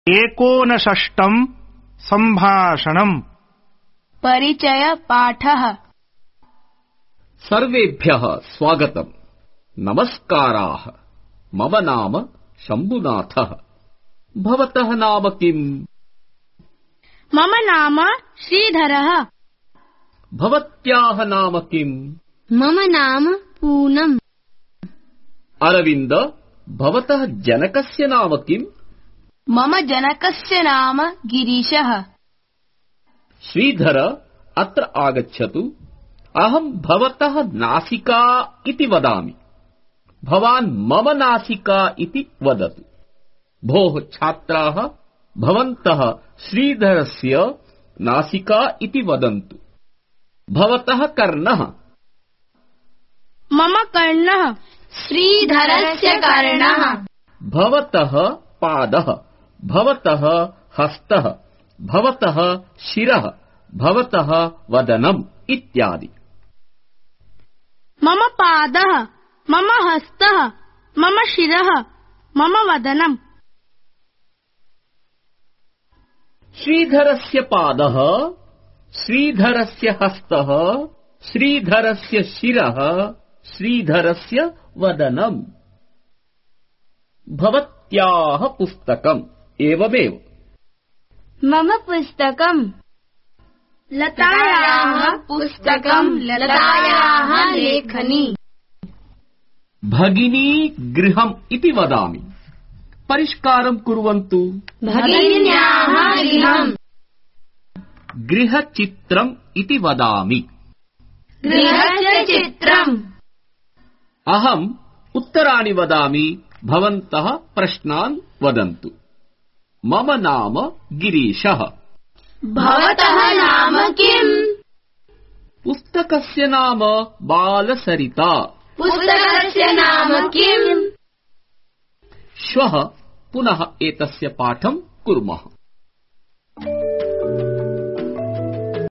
एकोनषष्टम् सम्भाषणम्। परिचय पाठः। सर्वेभ्यः स्वागतम्। नमस्काराः। मम नाम शम्भुनाथः। भवतः नाम किम्? मम नाम श्रीधरः। भवत्याः नाम किम्? मम नाम पूनम्। अरविन्द, भवतः जनकस्य नाम किम्? मम जनकस्य नाम गिरीशः। श्रीधर, अत्र आगच्छतु। अहं भवतः नासिका इति वदामि। भवान् मम नासिका इति वदतु। भोः छात्राः, भवन्तः श्रीधरस्य नासिका इति वदन्तु। भवतः कर्णः? मम कर्णः। श्रीधरस्य कर्णः। भवतः पादः, भवतः हस्तः, भवतः शिरः, भवतः वदनम् इत्यादि। मम पादः, मम हस्तः, मम शिरः, मम वदनम्। श्रीधरस्य पादः, श्रीधरस्य हस्तः, श्रीधरस्य शिरः, श्रीधरस्य वदनम्। भवत्याः पुस्तकम् एवमेव। मम पुस्तकम्। लतायाः पुस्तकम्, लतायाः लेखनी। भगिनी गृहम् इति वदामि। परिष्कारं कुर्वन्तु। भगिन्याः गृहम्। गृहचित्रम् इति वदामि। गृहस्य चित्रम्। अहम् उत्तराणि वदामि, भवन्तः प्रश्नान् वदन्तु। मम नाम गिरीशः। भवतः नाम किम्? पुस्तकस्य नाम बालसरिता। पुस्तकस्य नाम किम्? श्वः पुनः एतस्य पाठं कुर्मः।